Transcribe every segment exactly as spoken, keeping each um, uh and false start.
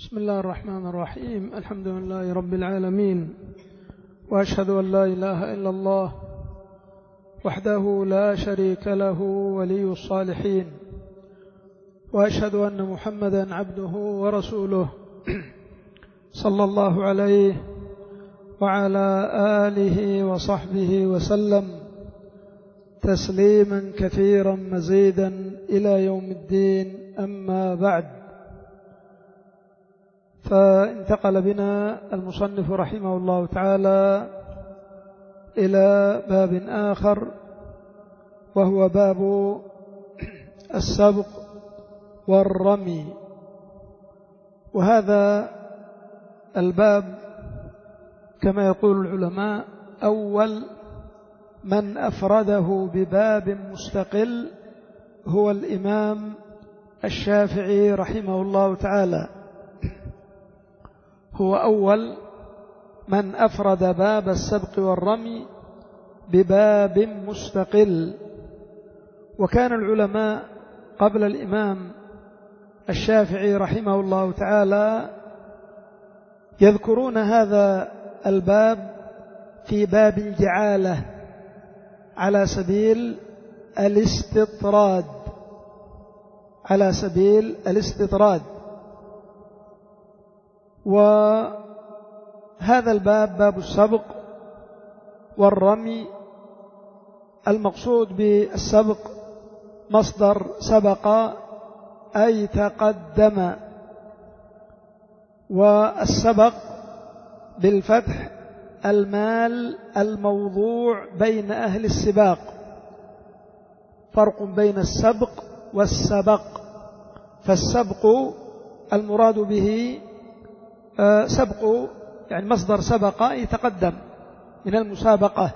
بسم الله الرحمن الرحيم. الحمد لله رب العالمين، وأشهد أن لا إله إلا الله وحده لا شريك له ولي الصالحين، وأشهد أن محمدا عبده ورسوله صلى الله عليه وعلى آله وصحبه وسلم تسليما كثيرا مزيدا إلى يوم الدين. أما بعد، فانتقل بنا المصنف رحمه الله تعالى إلى باب آخر، وهو باب السبق والرمي. وهذا الباب كما يقول العلماء أول من أفرده بباب مستقل هو الإمام الشافعي رحمه الله تعالى، هو أول من أفرد باب السبق والرمي بباب مستقل. وكان العلماء قبل الإمام الشافعي رحمه الله تعالى يذكرون هذا الباب في باب الجعالة على سبيل الاستطراد على سبيل الاستطراد وهذا الباب باب السبق والرمي. المقصود بالسبق مصدر سبق أي تقدم، والسبق بالفتح المال الموضوع بين أهل السباق. فرق بين السبق والسبق، فالسبق المراد به سبق يعني مصدر سبق يتقدم من المسابقة،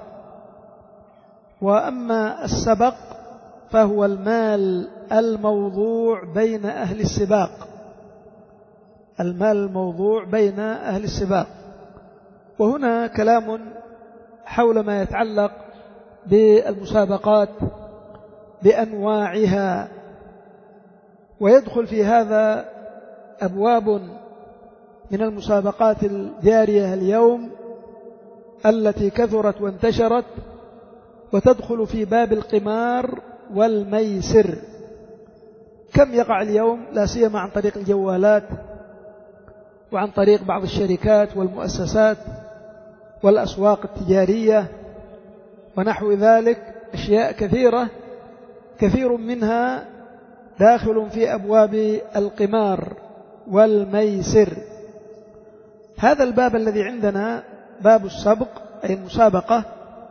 وأما السبق فهو المال الموضوع بين أهل السباق المال الموضوع بين أهل السباق. وهنا كلام حول ما يتعلق بالمسابقات بأنواعها، ويدخل في هذا أبواب من المسابقات الجارية اليوم التي كثرت وانتشرت، وتدخل في باب القمار والميسر. كم يقع اليوم لا سيما عن طريق الجوالات وعن طريق بعض الشركات والمؤسسات والأسواق التجارية ونحو ذلك، أشياء كثيرة كثير منها داخل في أبواب القمار والميسر. هذا الباب الذي عندنا باب السبق أي المسابقة،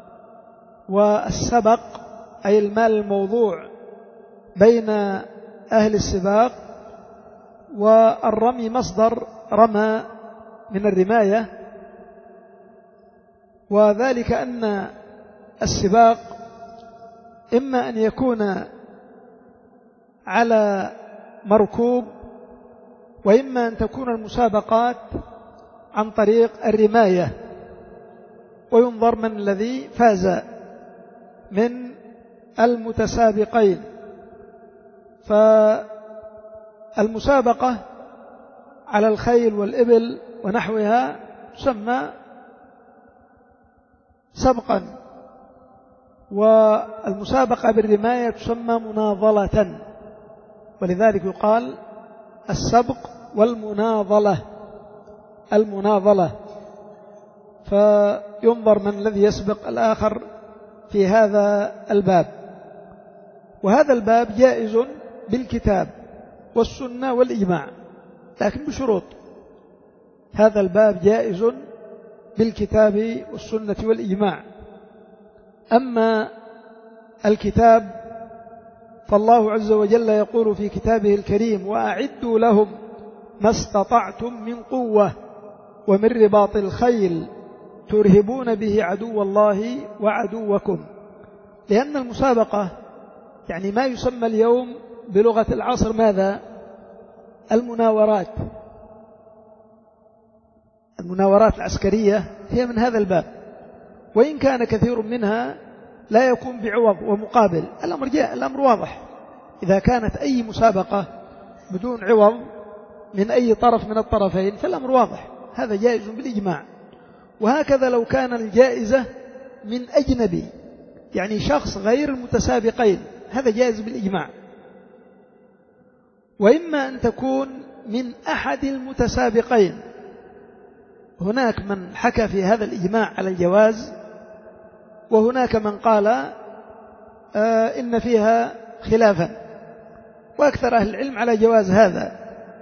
والسبق أي المال الموضوع بين أهل السباق، والرمي مصدر رمى من الرماية. وذلك أن السباق إما أن يكون على مركوب، وإما أن تكون المسابقات عن طريق الرماية، وينظر من الذي فاز من المتسابقين. فالمسابقة على الخيل والإبل ونحوها تسمى سبقا، والمسابقة بالرماية تسمى مناضلة، ولذلك يقال السبق والمناضلة المناضلة فينظر من الذي يسبق الآخر في هذا الباب. وهذا الباب جائز بالكتاب والسنة والإجماع، لكن بشروط. هذا الباب جائز بالكتاب والسنة والإجماع. أما الكتاب فالله عز وجل يقول في كتابه الكريم: وأعدوا لهم ما استطعتم من قوة ومن رباط الخيل ترهبون به عدو الله وعدوكم. لأن المسابقة يعني ما يسمى اليوم بلغة العصر ماذا؟ المناورات. المناورات العسكرية هي من هذا الباب، وإن كان كثير منها لا يكون بعوض ومقابل. الأمر جاء الأمر واضح، إذا كانت أي مسابقة بدون عوض من أي طرف من الطرفين فالأمر واضح، هذا جائز بالإجماع. وهكذا لو كان الجائزة من أجنبي، يعني شخص غير المتسابقين، هذا جائز بالإجماع. وإما أن تكون من أحد المتسابقين، هناك من حكى في هذا الإجماع على الجواز، وهناك من قال آه إن فيها خلافا، وأكثر أهل العلم على جواز هذا.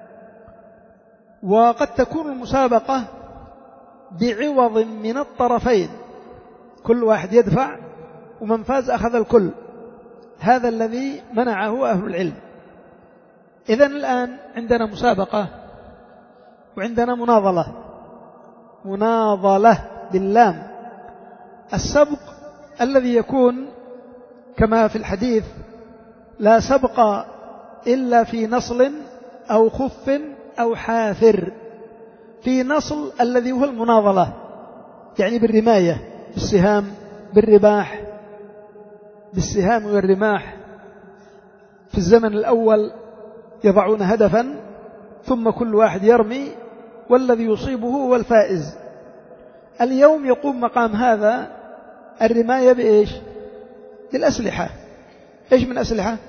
وقد تكون المسابقة بعوض من الطرفين، كل واحد يدفع ومن فاز أخذ الكل، هذا الذي منعه أهل العلم. إذن الآن عندنا مسابقة وعندنا مناضلة، مناضلة باللام. السبق الذي يكون كما في الحديث لا سبق إلا في نصل أو خف أو حافر. في نصل الذي هو المناضلة، يعني بالرماية، بالسهام، بالرماح، بالسهام والرماح. في الزمن الأول يضعون هدفا ثم كل واحد يرمي والذي يصيبه هو الفائز. اليوم يقوم مقام هذا الرماية بإيش؟ بالأسلحة. إيش من أسلحة؟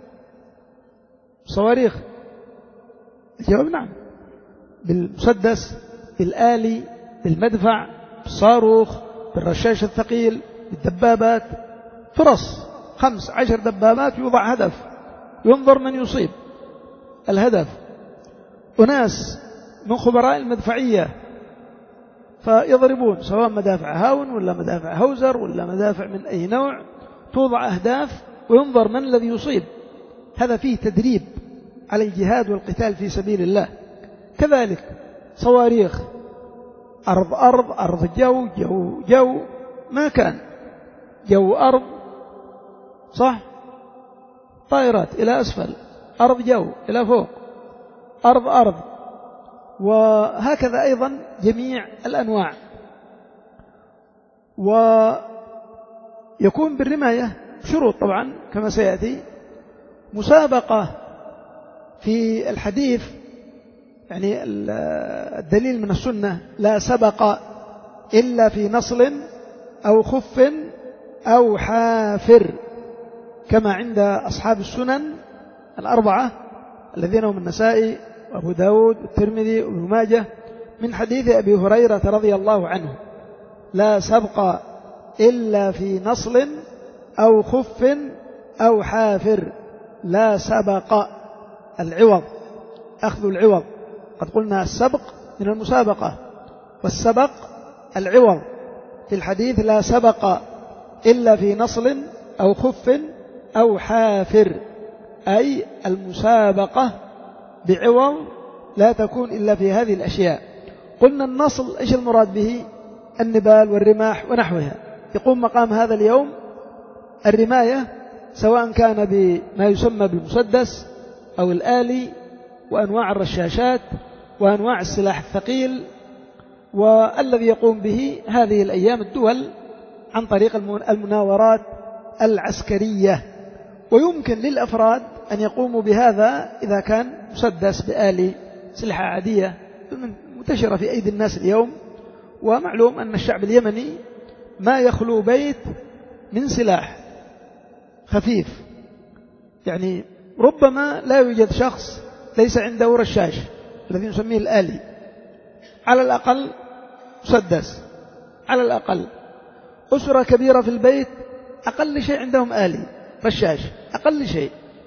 صواريخ. الجواب نعم، بالمسدس، بالآلي، بالمدفع، بالصاروخ، بالرشاش الثقيل، بالدبابات، فرص خمس عشر دبابات، يوضع هدف ينظر من يصيب الهدف. أناس من خبراء المدفعية فيضربون سواء مدافع هاون ولا مدافع هوزر ولا مدافع من أي نوع، توضع أهداف وينظر من الذي يصيب. هذا فيه تدريب على الجهاد والقتال في سبيل الله. كذلك صواريخ، أرض أرض أرض جو جو جو، ما كان جو أرض، صح؟ طائرات إلى أسفل، أرض جو إلى فوق، أرض أرض، وهكذا أيضا جميع الأنواع. ويكون بالرماية شروط طبعا كما سيأتي. مسابقة في الحديث، يعني الدليل من السنة لا سبق إلا في نصل أو خف أو حافر، كما عند أصحاب السنن الأربعة الذين هم النسائي وأبو داود والترمذي وابن ماجه من حديث أبي هريرة رضي الله عنه: لا سبق إلا في نصل أو خف أو حافر. لا سبق العوض، أخذ العوض. قد قلنا السبق من المسابقة، والسبق العوض. في الحديث لا سبق إلا في نصل أو خف أو حافر، أي المسابقة بعوض لا تكون إلا في هذه الأشياء. قلنا النصل إيش المراد به؟ النبال والرماح ونحوها. يقوم مقام هذا اليوم الرماية، سواء كان بما يسمى بالمسدس أو الآلي وأنواع الرشاشات وأنواع السلاح الثقيل، والذي يقوم به هذه الأيام الدول عن طريق المناورات العسكرية. ويمكن للأفراد أن يقوموا بهذا إذا كان مسدس بآلي، سلاح عادية منتشرة في أيدي الناس اليوم. ومعلوم أن الشعب اليمني ما يخلو بيت من سلاح خفيف، يعني ربما لا يوجد شخص ليس عنده رشاش الذي نسميه الآلي، على الأقل مسدس، على الأقل. أسرة كبيرة في البيت أقل شيء عندهم آلي رشاش، أقل شيء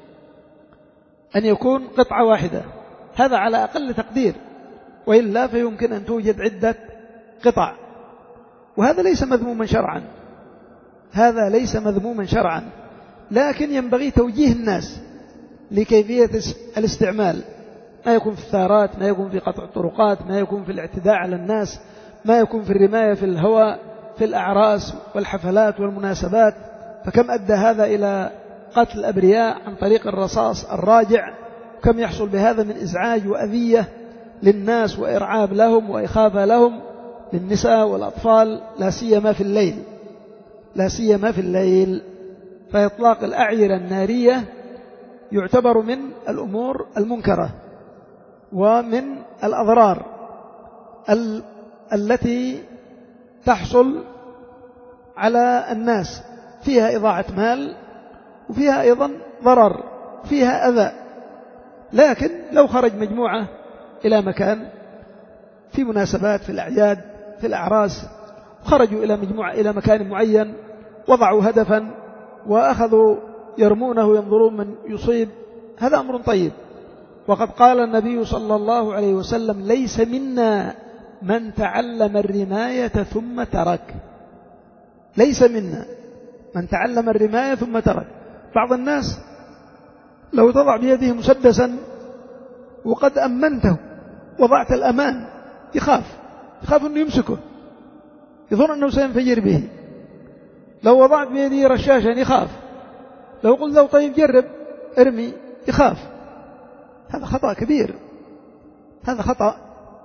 أن يكون قطعة واحدة، هذا على أقل تقدير، وإلا فيمكن أن توجد عدة قطع. وهذا ليس مذموما شرعا، هذا ليس مذموما شرعا، لكن ينبغي توجيه الناس لكيفية الاستعمال، ما يكون في الثارات، ما يكون في قطع الطرقات، ما يكون في الاعتداء على الناس، ما يكون في الرماية في الهواء في الأعراس والحفلات والمناسبات. فكم أدى هذا إلى قتل الأبرياء عن طريق الرصاص الراجع، كم يحصل بهذا من إزعاج وأذية للناس وإرعاب لهم وإخافة لهم، للنساء والأطفال، لا سيما في الليل، لا سيما في الليل. فإطلاق الأعيرة النارية يعتبر من الأمور المنكرة، ومن الأضرار ال التي تحصل على الناس، فيها إضاعة مال وفيها أيضا ضرر، فيها أذى. لكن لو خرج مجموعة إلى مكان في مناسبات، في الأعياد، في الأعراس، خرجوا إلى مجموعة إلى مكان معين، وضعوا هدفا وأخذوا يرمونه وينظرون من يصيب، هذا أمر طيب. وقد قال النبي صلى الله عليه وسلم: ليس منا من تعلم الرماية ثم ترك. ليس منا من تعلم الرماية ثم ترك. بعض الناس لو تضع بيده مسدسا وقد أمنته، وضعت الأمان، يخاف يخاف أنه يمسكه، يظن أنه سينفجر به. لو وضعت بيده رشاشا يخاف، لو قلت له طيب جرب ارمي يخاف. هذا خطأ كبير، هذا خطأ.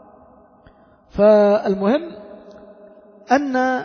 فالمهم أن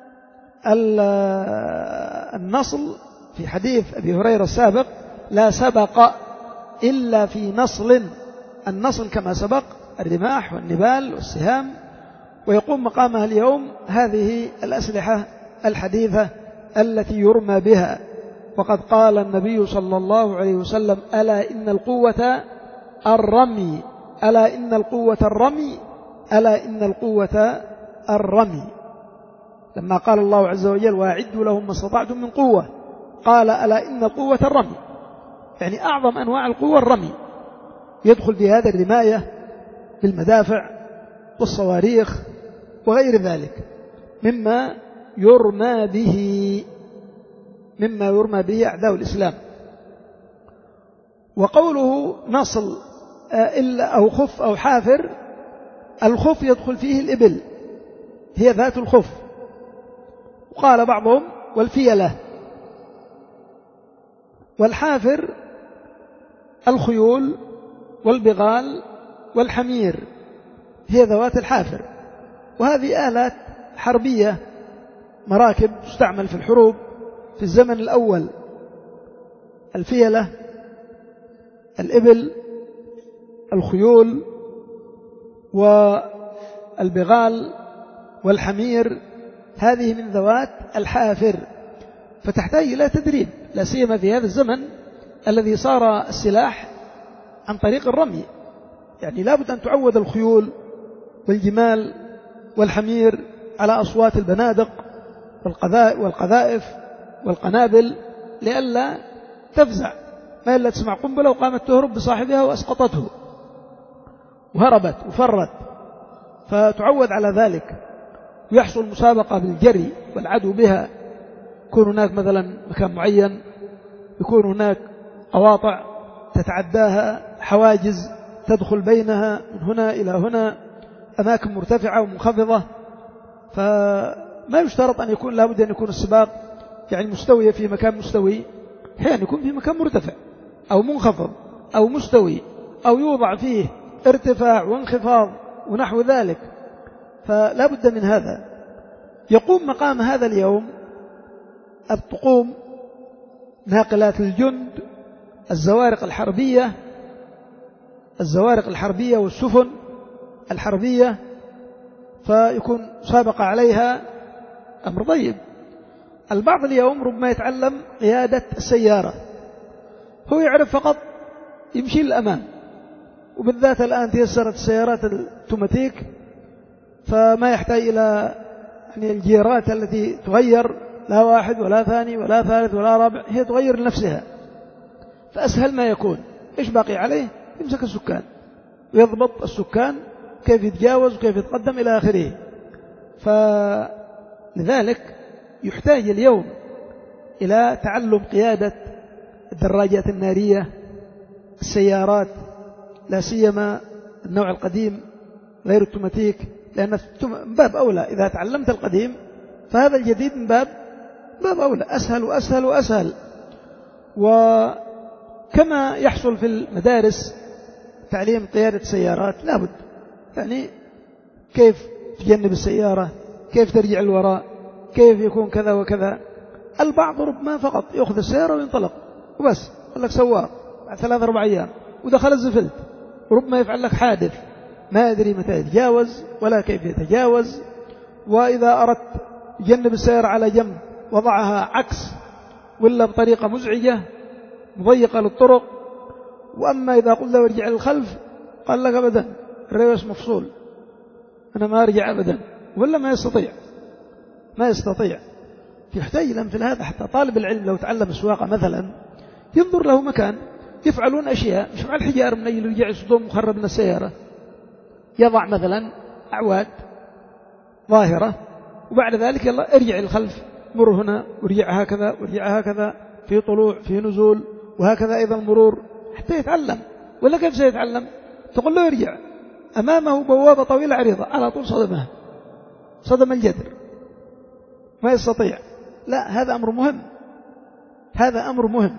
النصل في حديث أبي هريرة السابق: لا سبق إلا في نصل. النصل كما سبق الرماح والنبال والسهام، ويقوم مقامها اليوم هذه الأسلحة الحديثة التي يرمى بها. وقد قال النبي صلى الله عليه وسلم: ألا إن القوة الرمي، ألا إن القوة الرمي، ألا إن القوة الرمي. لما قال الله عز وجل: وأعدوا لهم ما استطعتم من قوة، قال: ألا إن القوة الرمي، يعني أعظم أنواع القوة الرمي، يدخل في هذا الرماية بالمدافع والصواريخ وغير ذلك مما يرمى به مما يرمى به أعداء الإسلام. وقوله نصل إلا أو خف أو حافر، الخف يدخل فيه الإبل، هي ذات الخف. وقال بعضهم: والفيلة. والحافر الخيول والبغال والحمير، هي ذوات الحافر. وهذه آلات حربية، مراكب تستعمل في الحروب في الزمن الأول. الفيلة، الإبل، الخيول والبغال والحمير، هذه من ذوات الحافر، فتحتاج إلى تدريب، لا سيما في هذا الزمن الذي صار السلاح عن طريق الرمي. يعني لا بد أن تعود الخيول والجمال والحمير على أصوات البنادق والقذائف والقنابل، لئلا تفزع، ما إلا تسمع قنبلة وقامت تهرب بصاحبها وأسقطته وهربت وفرت، فتعود على ذلك. ويحصل مسابقة بالجري والعدو بها، يكون هناك مثلا مكان معين، يكون هناك قواطع تتعداها، حواجز تدخل بينها من هنا إلى هنا، أماكن مرتفعة ومنخفضة. فما يشترط أن يكون لابد أن يكون السباق يعني مستوية في مكان مستوي، أحيانا يكون في مكان مرتفع أو منخفض أو مستوي، أو يوضع فيه ارتفاع وانخفاض ونحو ذلك، فلا بد من هذا. يقوم مقام هذا اليوم الطقوم، ناقلات الجند، الزوارق الحربية الزوارق الحربية والسفن الحربية، فيكون سابق عليها أمر طيب. البعض اليوم ربما يتعلم قيادة السيارة، هو يعرف فقط يمشي للأمام، وبالذات الآن تيسرت السيارات التوماتيك، فما يحتاج إلى يعني الجيرات التي تغير، لا واحد ولا ثاني ولا ثالث ولا رابع، هي تغير لنفسها، فأسهل ما يكون. إيش باقي عليه؟ يمسك السكان ويضبط السكان كيف يتجاوز وكيف يتقدم إلى آخره. فلذلك يحتاج اليوم إلى تعلم قيادة الدراجات النارية، السيارات، لا سيما النوع القديم غير التوماتيك، لأن من باب أولى إذا تعلمت القديم فهذا الجديد من باب باب أولى، أسهل وأسهل وأسهل. وكما يحصل في المدارس تعليم قيادة السيارات، لابد يعني كيف تجنب السيارة، كيف ترجع الوراء، كيف يكون كذا وكذا. البعض ربما فقط يأخذ السيارة وينطلق وبس، قال لك سواق بعد ثلاث أربع أيام ودخل الزفلت ربما يفعل لك حادث ما يدري متى يتجاوز ولا كيف يتجاوز. وإذا أردت يجنب السيارة على جنب وضعها عكس ولا بطريقة مزعجة مضيقة للطرق. وأما إذا قلت له ارجع للخلف قال لك أبدا الريوس مفصول أنا ما أرجع أبدا، ولا ما يستطيع ما يستطيع يحتاج إلى مثل هذا. حتى طالب العلم لو تعلم السواقة مثلا ينظر له مكان يفعلون أشياء مش مع الحجار من أجل يجعل صدوم مخرب من السيارة، يضع مثلا أعواد ظاهرة وبعد ذلك يلا ارجع للخلف، مر هنا وارجع هكذا وارجع هكذا في طلوع في نزول، وهكذا أيضا المرور حتى يتعلم. ولا كيف سيتعلم؟ تقول له ارجع، أمامه بوابة طويلة عريضة على طول صدمها صدم الجدر ما يستطيع. لا، هذا أمر مهم، هذا أمر مهم.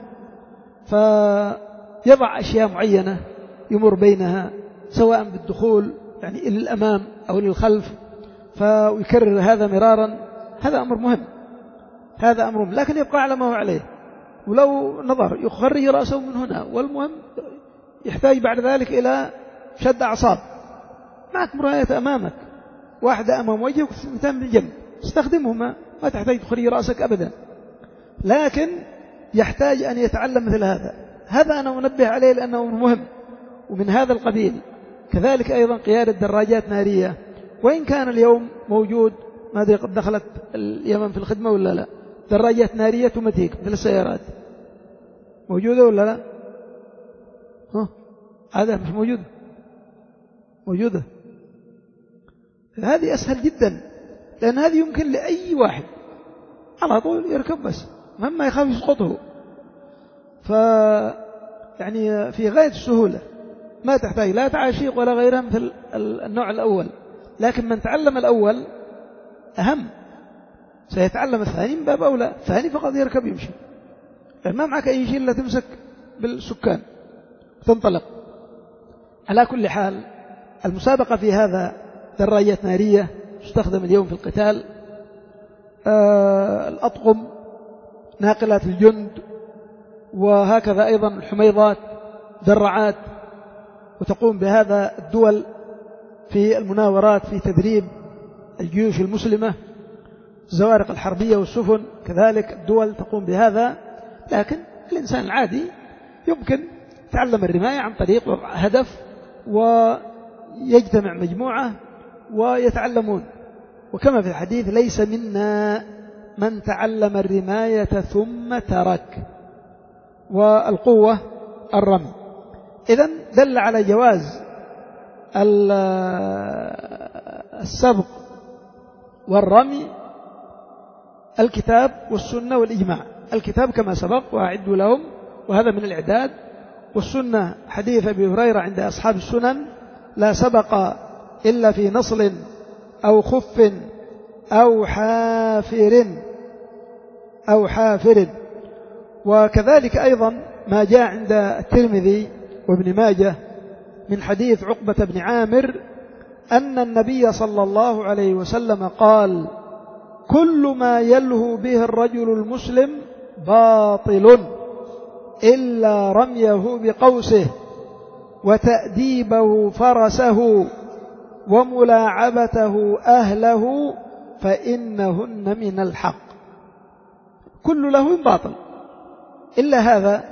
فيضع أشياء معينة يمر بينها سواء بالدخول يعني إلى الأمام أو للخلف، فيكرر هذا مرارا. هذا أمر مهم، هذا أمر مهم، لكن يبقى على ما هو عليه. ولو نظر يخرج رأسه من هنا، والمهم يحتاج بعد ذلك إلى شد أعصاب. معك مراية أمامك، واحدة أمام وجهك وثنتين من جنب، استخدمهما ما تحتاج تخرج رأسك أبدا. لكن يحتاج أن يتعلم مثل هذا. هذا أنا منبه عليه لأنه مهم ومن هذا القبيل. كذلك أيضا قيادة دراجات نارية، وإن كان اليوم موجود ما أدري قد دخلت اليمن في الخدمة ولا لا، دراجات نارية تمتيك مثل السيارات، موجودة ولا لا؟ ها؟ هذا مش موجودة موجودة. هذه أسهل جدا، لأن هذه يمكن لأي واحد على طول يركب بس مهما يخاف يسقطه. ف يعني في غاية السهولة، ما تحتاج لا تعاشيق ولا غيرها مثل النوع الأول. لكن من تعلم الأول أهم، سيتعلم الثاني من باب أولى. الثاني فقط يركب يمشي، يعني ما معك أي شيء إلا تمسك بالسكان وتنطلق. على كل حال المسابقة في هذا دراجات نارية تستخدم اليوم في القتال، آه الأطقم ناقلات الجند، وهكذا أيضا الحميضات درعات. وتقوم بهذا الدول في المناورات في تدريب الجيوش المسلمة، الزوارق الحربية والسفن كذلك الدول تقوم بهذا. لكن الإنسان العادي يمكن يتعلم الرماية عن طريق وضع هدف ويجتمع مجموعة ويتعلمون. وكما في الحديث ليس منا من تعلم الرماية ثم ترك. والقوة الرمي. إذن دل على جواز السبق والرمي الكتاب والسنة والإجماع. الكتاب كما سبق وأعدوا لهم، وهذا من الإعداد. والسنة حديث أبي هريرة عند أصحاب السنن: لا سبق إلا في نصل أو خف أو حافر أو حافر. وكذلك أيضا ما جاء عند الترمذي وابن ماجه من حديث عقبة بن عامر أن النبي صلى الله عليه وسلم قال: كل ما يلهو به الرجل المسلم باطل إلا رميه بقوسه وتأديبه فرسه وملاعبته أهله فإنهن من الحق. كل لهو باطل إلا هذا،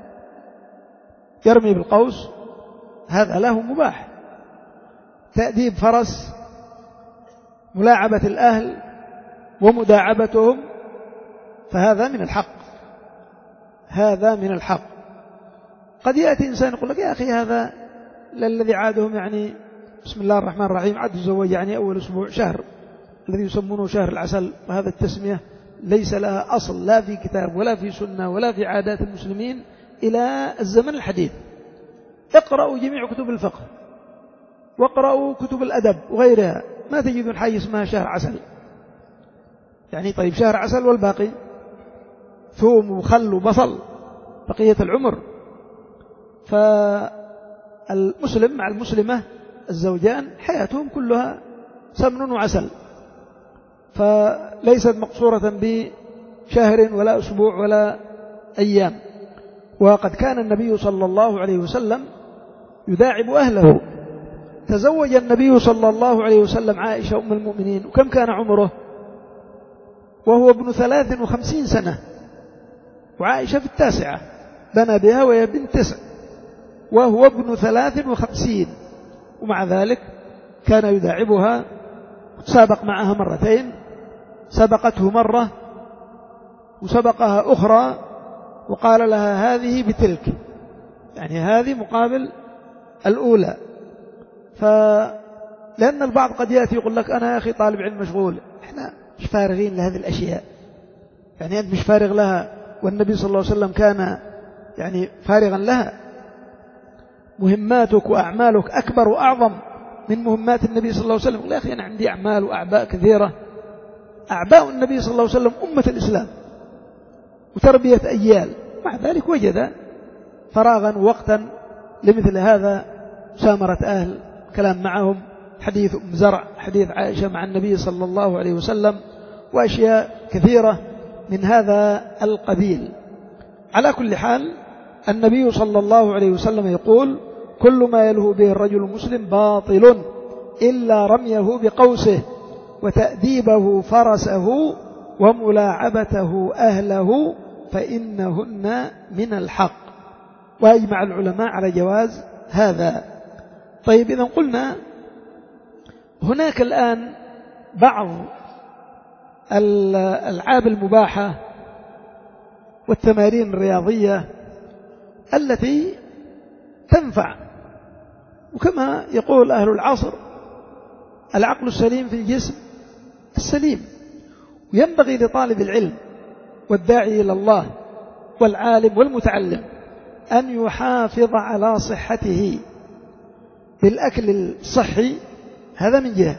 يرمي بالقوس هذا له مباح، تأديب فرس، ملاعبة الأهل ومداعبتهم، فهذا من الحق، هذا من الحق. قد يأتي إنسان يقول لك: يا أخي هذا الذي عادهم يعني بسم الله الرحمن الرحيم عاد الزواج يعني أول أسبوع شهر الذي يسمونه شهر العسل، وهذا التسمية ليس لها أصل لا في كتاب ولا في سنة ولا في عادات المسلمين إلى الزمن الحديث. اقرأوا جميع كتب الفقه واقرأوا كتب الأدب وغيرها، ما تجدون حاجة اسمها شهر عسل. يعني طيب شهر عسل والباقي ثوم وخل وبصل بقية العمر. فالمسلم مع المسلمة الزوجان حياتهم كلها سمن وعسل، فليست مقصورة بشهر ولا أسبوع ولا أيام. وقد كان النبي صلى الله عليه وسلم يداعب أهله. تزوج النبي صلى الله عليه وسلم عائشة أم المؤمنين، وكم كان عمره؟ وهو ابن ثلاث وخمسين سنة، وعائشة في التاسعة، بنى بها وهي بنت تسع، وهو ابن ثلاث وخمسين، ومع ذلك كان يداعبها. سابق معها مرتين، سبقته مرة وسبقها أخرى، وقال لها هذه بتلك، يعني هذه مقابل الأولى. فلأن البعض قد يأتي يقول لك أنا يا أخي طالب علم مشغول، إحنا مش فارغين لهذه الأشياء، يعني أنت مش فارغ لها، والنبي صلى الله عليه وسلم كان يعني فارغا لها. مهماتك وأعمالك أكبر وأعظم من مهمات النبي صلى الله عليه وسلم. يا أخي أنا عندي أعمال وأعباء كثيرة. أعباء النبي صلى الله عليه وسلم أمة الإسلام وتربية أجيال، مع ذلك وجد فراغا ووقتا لمثل هذا، سامرة أهل كلام معهم، حديث أم زرع، حديث عائشة مع النبي صلى الله عليه وسلم، وأشياء كثيرة من هذا القبيل. على كل حال النبي صلى الله عليه وسلم يقول كل ما يلهو به الرجل المسلم باطل إلا رميه بقوسه وتأديبه فرسه وملاعبته أهله فإنهن من الحق. وأجمع العلماء على جواز هذا. طيب إذا قلنا هناك الآن بعض الألعاب المباحة والتمارين الرياضية التي تنفع، وكما يقول أهل العصر العقل السليم في الجسم السليم. وينبغي لطالب العلم والداعي إلى الله والعالم والمتعلم أن يحافظ على صحته بالأكل الصحي، هذا من جهة،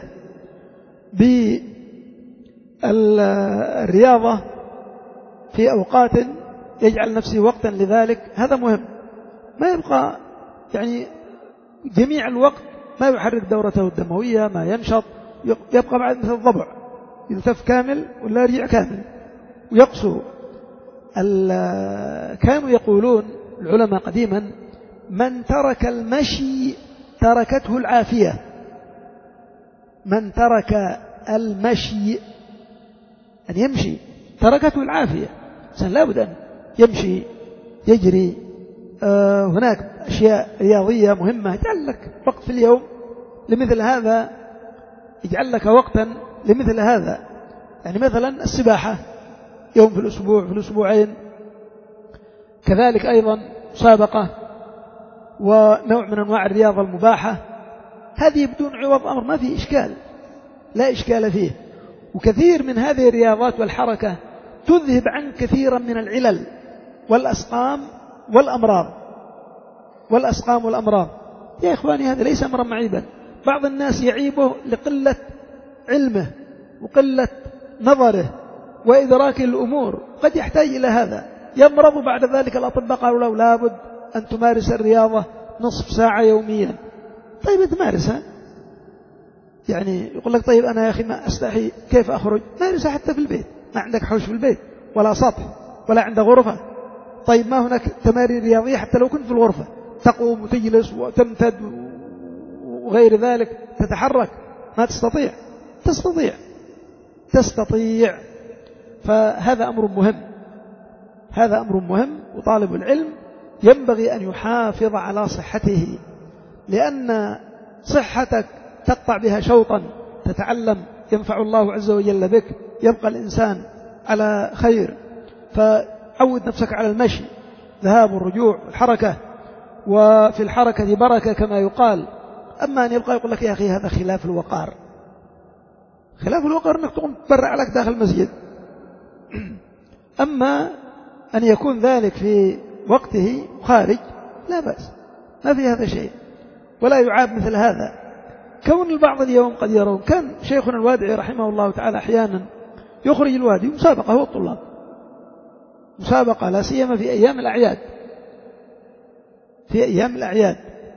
بالرياضة في أوقات يجعل نفسه وقتا لذلك، هذا مهم. ما يبقى يعني جميع الوقت ما يحرك دورته الدموية، ما ينشط، يبقى بعد مثل الضبع يلتف كامل ولا يرجع كامل ويقسو. كانوا يقولون العلماء قديما من ترك المشي تركته العافية. من ترك المشي أن يمشي تركته العافية. إنسان لابد أن يمشي يجري. آه هناك أشياء رياضية مهمة، يجعل لك وقت في اليوم لمثل هذا، يجعل لك وقتا لمثل هذا. يعني مثلا السباحة يوم في الأسبوع في الأسبوعين، كذلك أيضا مسابقة ونوع من أنواع الرياضة المباحة، هذه بدون عوض أمر ما في إشكال، لا إشكال فيه. وكثير من هذه الرياضات والحركة تذهب عن كثيرا من العلل والأسقام والأمراض والأسقام والأمراض. يا إخواني هذا ليس أمرا معيبا. بعض الناس يعيبه لقلة علمه وقلة نظره وإدراك الأمور، قد يحتاج إلى هذا. يمرض بعد ذلك الأطباء قالوا له لابد أن تمارس الرياضة نصف ساعة يوميا. طيب تمارسها، يعني يقول لك طيب أنا يا أخي ما أستحي كيف أخرج؟ مارسها حتى في البيت، ما عندك حوش في البيت ولا سطح ولا عندك غرفة. طيب ما هناك تمارين رياضية حتى لو كنت في الغرفة، تقوم وتجلس وتمتد وغير ذلك، تتحرك. ما تستطيع؟ تستطيع تستطيع فهذا أمر مهم، هذا أمر مهم. وطالب العلم ينبغي أن يحافظ على صحته، لأن صحتك تقطع بها شوطا تتعلم ينفع الله عز وجل بك، يبقى الإنسان على خير. فعود نفسك على المشي، ذهاب والرجوع والحركة، وفي الحركة بركة كما يقال. أما أن يبقى يقول لك يا أخي هذا خلاف الوقار. خلاف الوقار أنك تقوم تبرع لك داخل المسجد. أما أن يكون ذلك في وقته خارج لا بأس، ما في هذا شيء ولا يعاب مثل هذا. كون البعض اليوم قد يرون، كان شيخنا الوادعي رحمه الله تعالى أحيانا يخرج الوادي مسابقة هو الطلاب، مسابقة لا سيما في أيام الأعياد، في أيام الأعياد.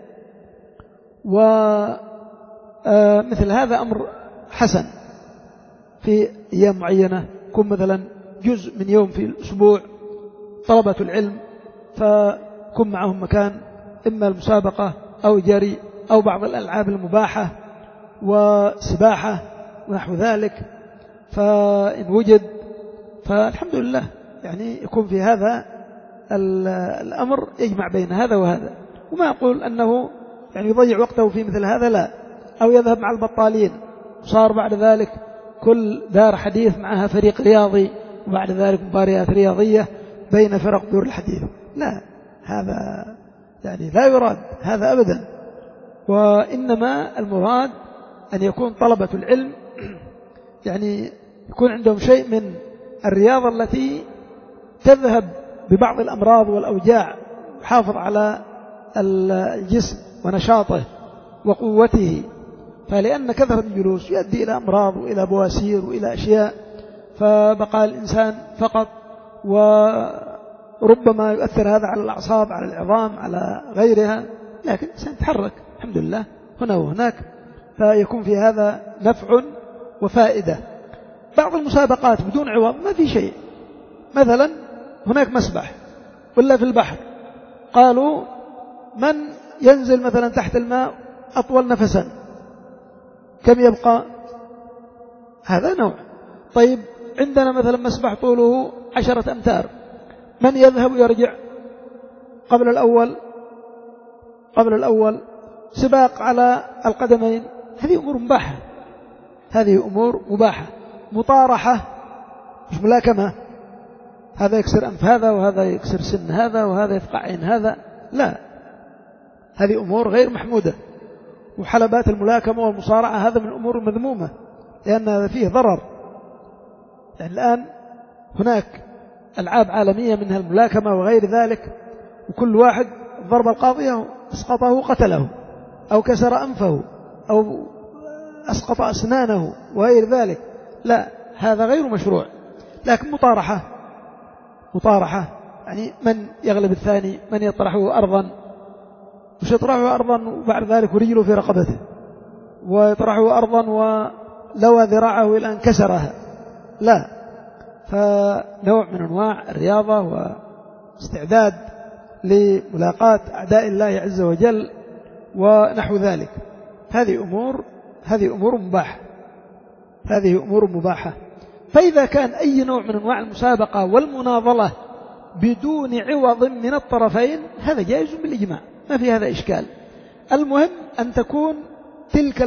ومثل هذا أمر حسن في أيام معينة، يكون مثلا جزء من يوم في الأسبوع طلبة العلم، فكن معهم مكان إما المسابقة أو جري أو بعض الألعاب المباحة وسباحة ونحو ذلك، فإن وجد فالحمد لله يعني يكون في هذا الأمر يجمع بين هذا وهذا، وما أقول أنه يعني يضيع وقته في مثل هذا، لا، أو يذهب مع البطالين وصار بعد ذلك كل دار حديث معها فريق رياضي وبعد ذلك مباريات رياضية بين فرق دور الحديث، لا، هذا يعني لا يراد هذا أبدا. وإنما المراد أن يكون طلبة العلم يعني يكون عندهم شيء من الرياضة التي تذهب ببعض الأمراض والأوجاع، يحافظ على الجسم ونشاطه وقوته، فلأن كثرة الجلوس يؤدي إلى أمراض وإلى بواسير وإلى أشياء، فبقى الإنسان فقط، وربما يؤثر هذا على الأعصاب، على العظام، على غيرها، لكن الإنسان يتحرك الحمد لله هنا وهناك، فيكون في هذا نفع وفائدة. بعض المسابقات بدون عوض ما في شيء، مثلا هناك مسبح ولا في البحر، قالوا من ينزل مثلا تحت الماء أطول نفسا كم يبقى، هذا نوع. طيب عندنا مثلا مسبح طوله عشرة أمتار، من يذهب ويرجع قبل الأول قبل الأول سباق على القدمين، هذه أمور مباحة، هذه أمور مباحة. مطارحة مش ملاكمة، هذا يكسر أنف هذا وهذا يكسر سن هذا وهذا يفقع عين هذا، لا، هذه أمور غير محمودة. وحلبات الملاكمة والمصارعة هذا من الأمور المذمومة، لأن هذا فيه ضرر. يعني الآن هناك ألعاب عالمية منها الملاكمة وغير ذلك، وكل واحد الضربة القاضية أسقطه قتله أو كسر أنفه أو أسقط أسنانه وغير ذلك، لا، هذا غير مشروع. لكن مطارحة مطارحة يعني من يغلب الثاني، من يطرحه أرضا، مش يطرحه أرضا وبعد ذلك ورجله في رقبته، ويطرحه أرضا ولوى ذراعه إلى أن كسرها، لا، فنوع من أنواع الرياضة واستعداد لملاقاة أعداء الله عز وجل ونحو ذلك، هذه أمور هذه أمور مباحة هذه أمور مباحة. فإذا كان أي نوع من أنواع المسابقة والمناضلة بدون عوض من الطرفين هذا جائز بالإجماع، ما في هذا إشكال. المهم أن تكون تلك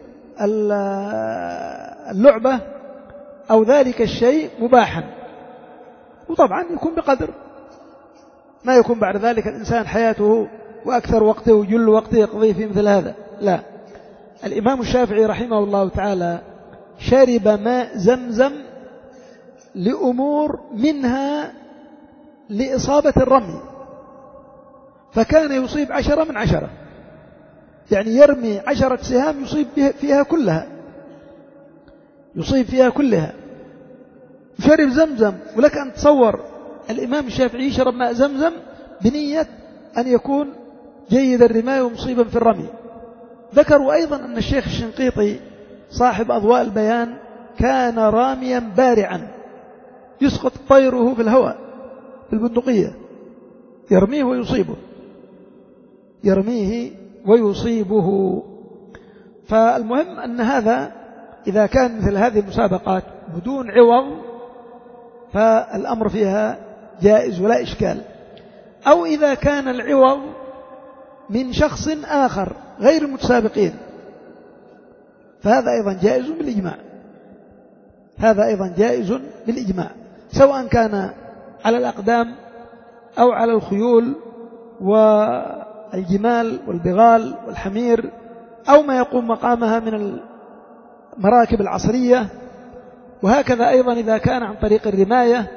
اللعبة أو ذلك الشيء مباحا، وطبعا يكون بقدر، ما يكون بعد ذلك الإنسان حياته وأكثر وقته وجل وقته يقضيه في مثل هذا، لا. الإمام الشافعي رحمه الله تعالى شرب ماء زمزم لأمور، منها لإصابة الرمي، فكان يصيب عشرة من عشرة، يعني يرمي عشرة سهام يصيب فيها كلها يصيب فيها كلها شرب زمزم. ولك أن تصور الإمام الشافعي يشرب ماء زمزم بنية أن يكون جيد الرماية ومصيبا في الرمي. ذكروا أيضا أن الشيخ الشنقيطي صاحب أضواء البيان كان راميا بارعا يسقط طيره في الهواء في البندقية، يرميه ويصيبه يرميه ويصيبه. فالمهم أن هذا إذا كان مثل هذه المسابقات بدون عوض فالأمر فيها جائز ولا إشكال. أو إذا كان العوض من شخص آخر غير المتسابقين فهذا أيضا جائز بالإجماع هذا أيضا جائز بالإجماع، سواء كان على الأقدام أو على الخيول والجمال والبغال والحمير، أو ما يقوم مقامها من المراكب العصرية. وهكذا أيضا إذا كان عن طريق الرماية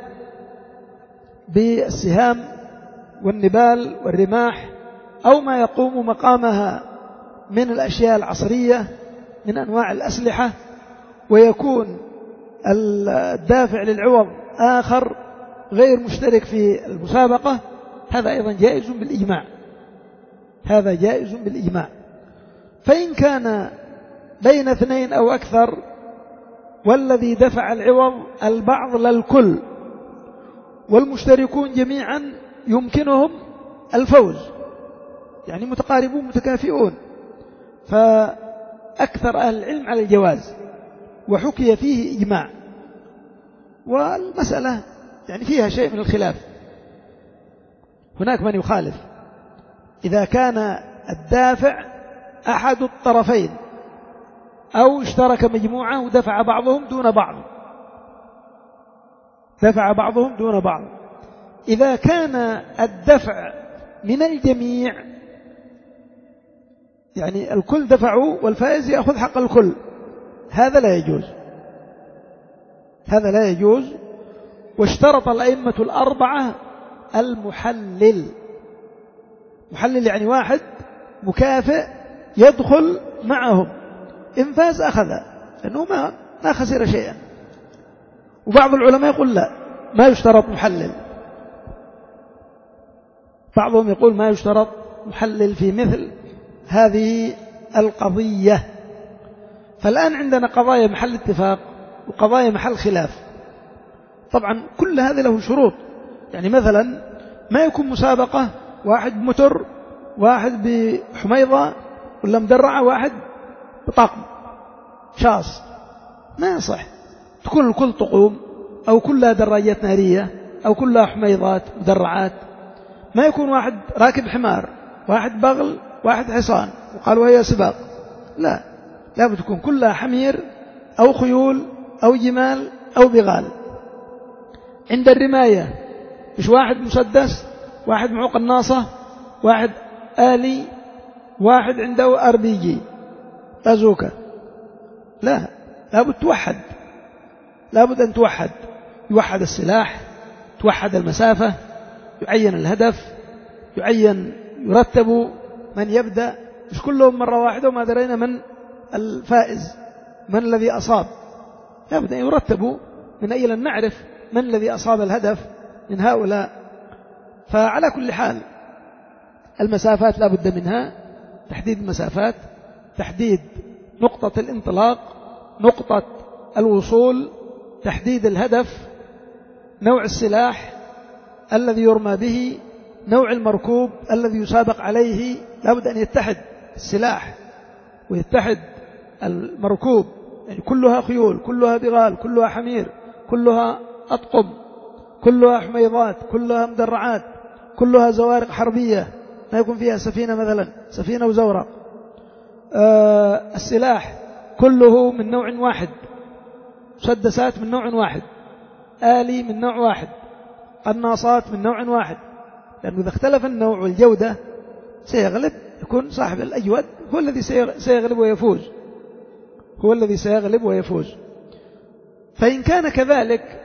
بالسهام والنبال والرماح، أو ما يقوم مقامها من الأشياء العصرية من أنواع الأسلحة، ويكون الدافع للعوض آخر غير مشترك في المسابقة، هذا أيضا جائز بالإجماع هذا جائز بالإجماع. فإن كان بين اثنين أو أكثر والذي دفع العوض البعض للكل والمشتركون جميعا يمكنهم الفوز، يعني متقاربون متكافئون، فأكثر أهل العلم على الجواز، وحكي فيه إجماع، والمسألة يعني فيها شيء من الخلاف. هناك من يخالف إذا كان الدافع أحد الطرفين أو اشترك مجموعة ودفع بعضهم دون بعض، دفع بعضهم دون بعض. إذا كان الدفع من الجميع، يعني الكل دفعوا والفائز يأخذ حق الكل، هذا لا يجوز، هذا لا يجوز. واشترط الأئمة الأربعة المحلل. محلل يعني واحد مكافئ يدخل معهم، إن فاز أخذ، لأنه ما ما خسر شيئا. وبعض العلماء يقول لا، ما يشترط محلل. بعضهم يقول ما يشترط محلل في مثل هذه القضية. فالآن عندنا قضايا محل اتفاق وقضايا محل خلاف. طبعا كل هذا له شروط. يعني مثلا ما يكون مسابقة واحد بمتر، واحد بحميضة ولا مدرعة، واحد بطاقم شاص، ما يصح. تكون الكل طقوم أو كلها دراجات نارية أو كلها حميضات مدرعات. ما يكون واحد راكب حمار، واحد بغل، واحد حصان، وقالوا هي سباق. لا، لابد تكون كلها حمير أو خيول أو جمال أو بغال. عند الرماية مش واحد مسدس، واحد معه قناصة، واحد آلي، واحد عنده أر بي جي بازوكا. لا، لابد توحد، لابد أن توحد، يوحد السلاح، توحد المسافة، يعين الهدف، يعين يرتب من يبدأ، مش كلهم مرة واحدة وما درينا من الفائز من الذي أصاب. لابد أن يرتبوا من أجل أن نعرف من الذي أصاب الهدف من هؤلاء. فعلى كل حال المسافات لابد منها، تحديد المسافات، تحديد نقطة الانطلاق، نقطة الوصول، تحديد الهدف، نوع السلاح الذي يرمى به، نوع المركوب الذي يسابق عليه. لابد أن يتحد السلاح ويتحد المركوب، يعني كلها خيول، كلها بغال، كلها حمير، كلها أطقم، كلها حميضات، كلها مدرعات، كلها زوارق حربية، ما يكون فيها سفينة مثلا، سفينة وزورق. آه السلاح كله من نوع واحد، مسدسات من نوع واحد، آلي من نوع واحد، قناصات من نوع واحد. لأنه إذا اختلف النوع والجودة سيغلب، يكون صاحب الأجود هو الذي سيغلب ويفوز، هو الذي سيغلب ويفوز. فإن كان كذلك،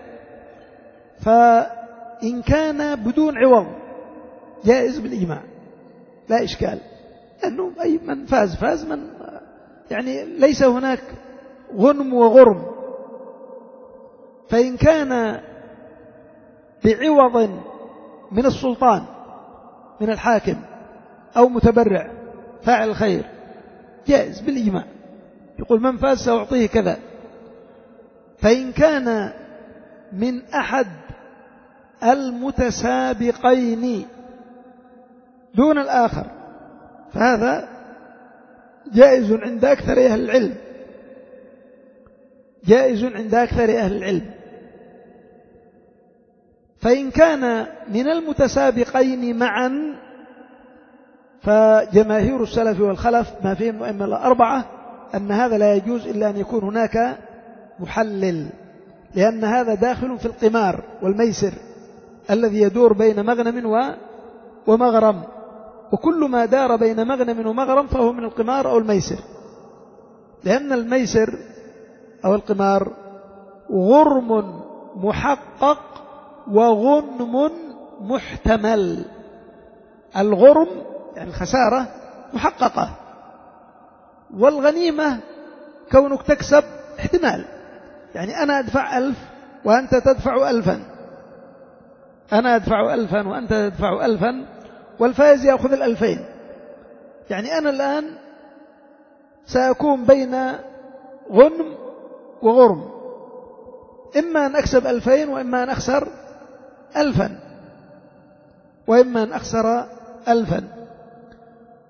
فإن كان بدون عوض جائز بالإجماع، لا إشكال، لأنه أي من فاز فاز، من يعني ليس هناك غنم وغرم. فإن كان بعوض من السلطان، من الحاكم أو متبرع فاعل الخير، جائز بالإجماع، يقول من فاز سأعطيه كذا. فإن كان من أحد المتسابقين دون الآخر فهذا جائز عند أكثر أهل العلم، جائز عند أكثر أهل العلم. فإن كان من المتسابقين معا فجماهير السلف والخلف ما فيهم الأئمة الأربعة أن هذا لا يجوز إلا أن يكون هناك محلل، لأن هذا داخل في القمار والميسر الذي يدور بين مغنم ومغرم، وكل ما دار بين مغنم ومغرم فهو من القمار أو الميسر. لأن الميسر أو القمار غرم محقق وغنم محتمل. الغرم يعني الخسارة محققة، والغنيمة كونك تكسب احتمال. يعني أنا أدفع ألف وأنت تدفع ألفا، أنا أدفع ألفا وأنت تدفع ألفا، والفائز يأخذ الألفين. يعني أنا الآن سأكون بين غنم وغرم، إما أن أكسب ألفين وإما أن أخسر ألفا، وإما أن أخسر ألفا.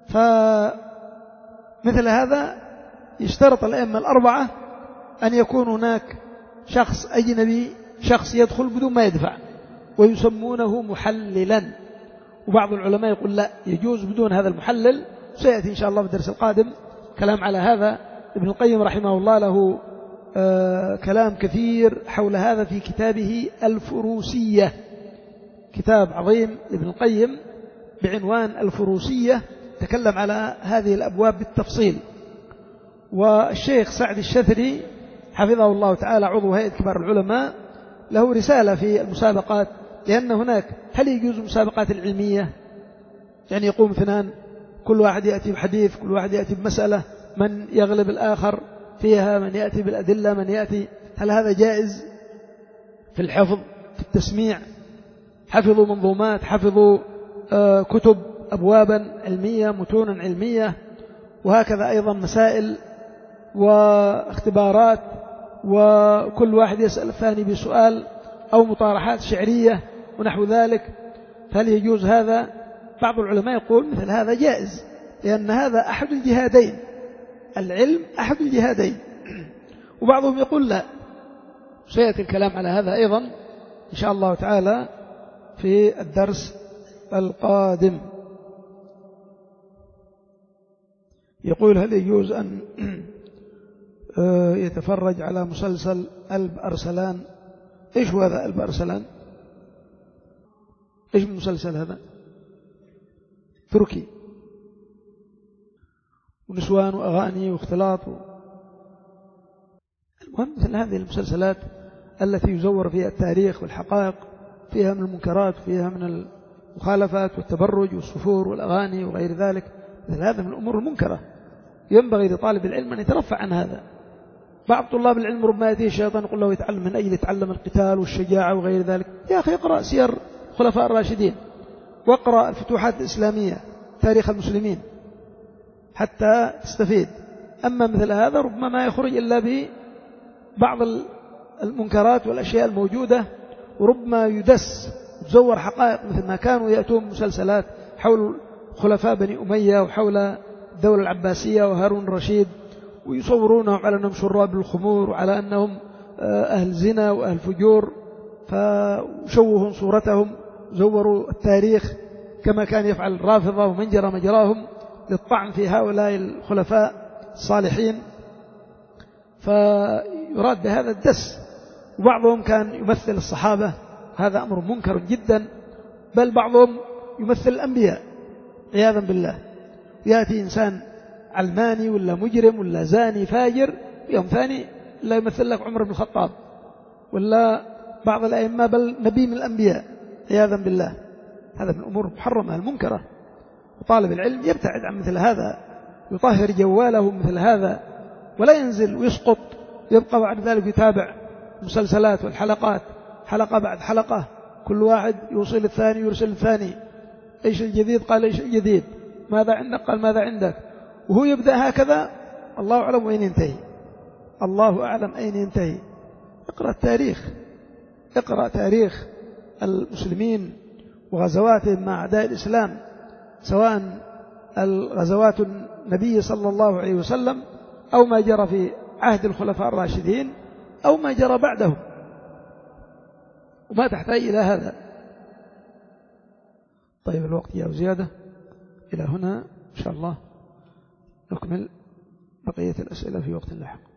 فمثل هذا يشترط الأئمة الأربعة أن يكون هناك شخص أجنبي، شخص يدخل بدون ما يدفع، ويسمونه محللا. وبعض العلماء يقول لا، يجوز بدون هذا المحلل. سيأتي إن شاء الله في الدرس القادم كلام على هذا. ابن القيم رحمه الله له آه كلام كثير حول هذا في كتابه الفروسية، كتاب عظيم ابن القيم بعنوان الفروسية، تكلم على هذه الأبواب بالتفصيل. والشيخ سعد الشثري حفظه الله تعالى عضو هيئة كبار العلماء له رسالة في المسابقات، لأن هناك هل يجوز المسابقات العلمية؟ يعني يقوم اثنان كل واحد يأتي بحديث، كل واحد يأتي بمسألة، من يغلب الآخر فيها، من يأتي بالأدلة، من يأتي، هل هذا جائز في الحفظ في التسميع؟ حفظوا منظومات، حفظوا آه كتب أبوابا علمية، متونا علمية، وهكذا أيضا مسائل واختبارات، وكل واحد يسأل الثاني بسؤال أو مطارحات شعرية ونحو ذلك. فهل يجوز هذا؟ بعض العلماء يقول مثل هذا جائز، لأن هذا أحد الجهادين، العلم أحد الجهادين. وبعضهم يقول لا. سيأتي الكلام على هذا أيضا إن شاء الله تعالى في الدرس القادم. يقول هل يجوز أن يتفرج على مسلسل ألب أرسلان؟ إيش هو هذا ألب أرسلان؟ إيش المسلسل هذا؟ تركي، ونسوان وأغاني واختلاط و... المهم مثل هذه المسلسلات التي يزور فيها التاريخ والحقائق، فيها من المنكرات، فيها من المخالفات والتبرج والسفور والأغاني وغير ذلك، مثل هذا من الأمور المنكرة، ينبغي لطالب العلم أن يترفع عن هذا. بعض طلاب العلم ربما يأتيه الشيطان يقول له يتعلم من أجل يتعلم القتال والشجاعة وغير ذلك. يا أخي اقرأ سير خلفاء الراشدين، واقرأ الفتوحات الإسلامية، تاريخ المسلمين، حتى تستفيد. أما مثل هذا ربما ما يخرج إلا ببعض المنكرات والأشياء الموجودة، وربما يدس تزور حقائق، مثل ما كانوا يأتون مسلسلات حول خلفاء بني أمية وحول الدولة العباسية وهارون الرشيد، ويصورونهم على أنهم شراب الخمور وعلى أنهم أهل زنا وأهل فجور، فشوهوا صورتهم، زوروا التاريخ كما كان يفعل الرافضة ومن جرى مجراهم للطعن في هؤلاء الخلفاء الصالحين. فيراد بهذا الدس. وبعضهم كان يمثل الصحابة، هذا أمر منكر جدا، بل بعضهم يمثل الأنبياء عياذا بالله. يأتي إنسان علماني ولا مجرم ولا زاني فاجر، يوم ثاني لا يمثل لك عمر بن الخطاب ولا بعض الأئمة، بل نبي من الأنبياء عياذا بالله. هذا من الأمور المحرمة المنكرة، وطالب العلم يبتعد عن مثل هذا، يطهر جواله مثل هذا، ولا ينزل ويسقط، يبقى بعد ذلك يتابع المسلسلات والحلقات حلقة بعد حلقة، كل واحد يوصل الثاني يرسل الثاني، إيش الجديد؟ قال إيش الجديد؟ ماذا عندك؟ قال ماذا عندك؟ وهو يبدأ هكذا، الله أعلم أين ينتهي، الله أعلم أين ينتهي. اقرأ التاريخ، اقرأ تاريخ المسلمين وغزواتهم مع أعداء الإسلام، سواء الغزوات النبي صلى الله عليه وسلم أو ما جرى في عهد الخلفاء الراشدين أو ما جرى بعدهم، وما تحتاج إلى هذا. طيب الوقت يا زيادة، إلى هنا إن شاء الله نكمل بقية الأسئلة في وقت لاحق.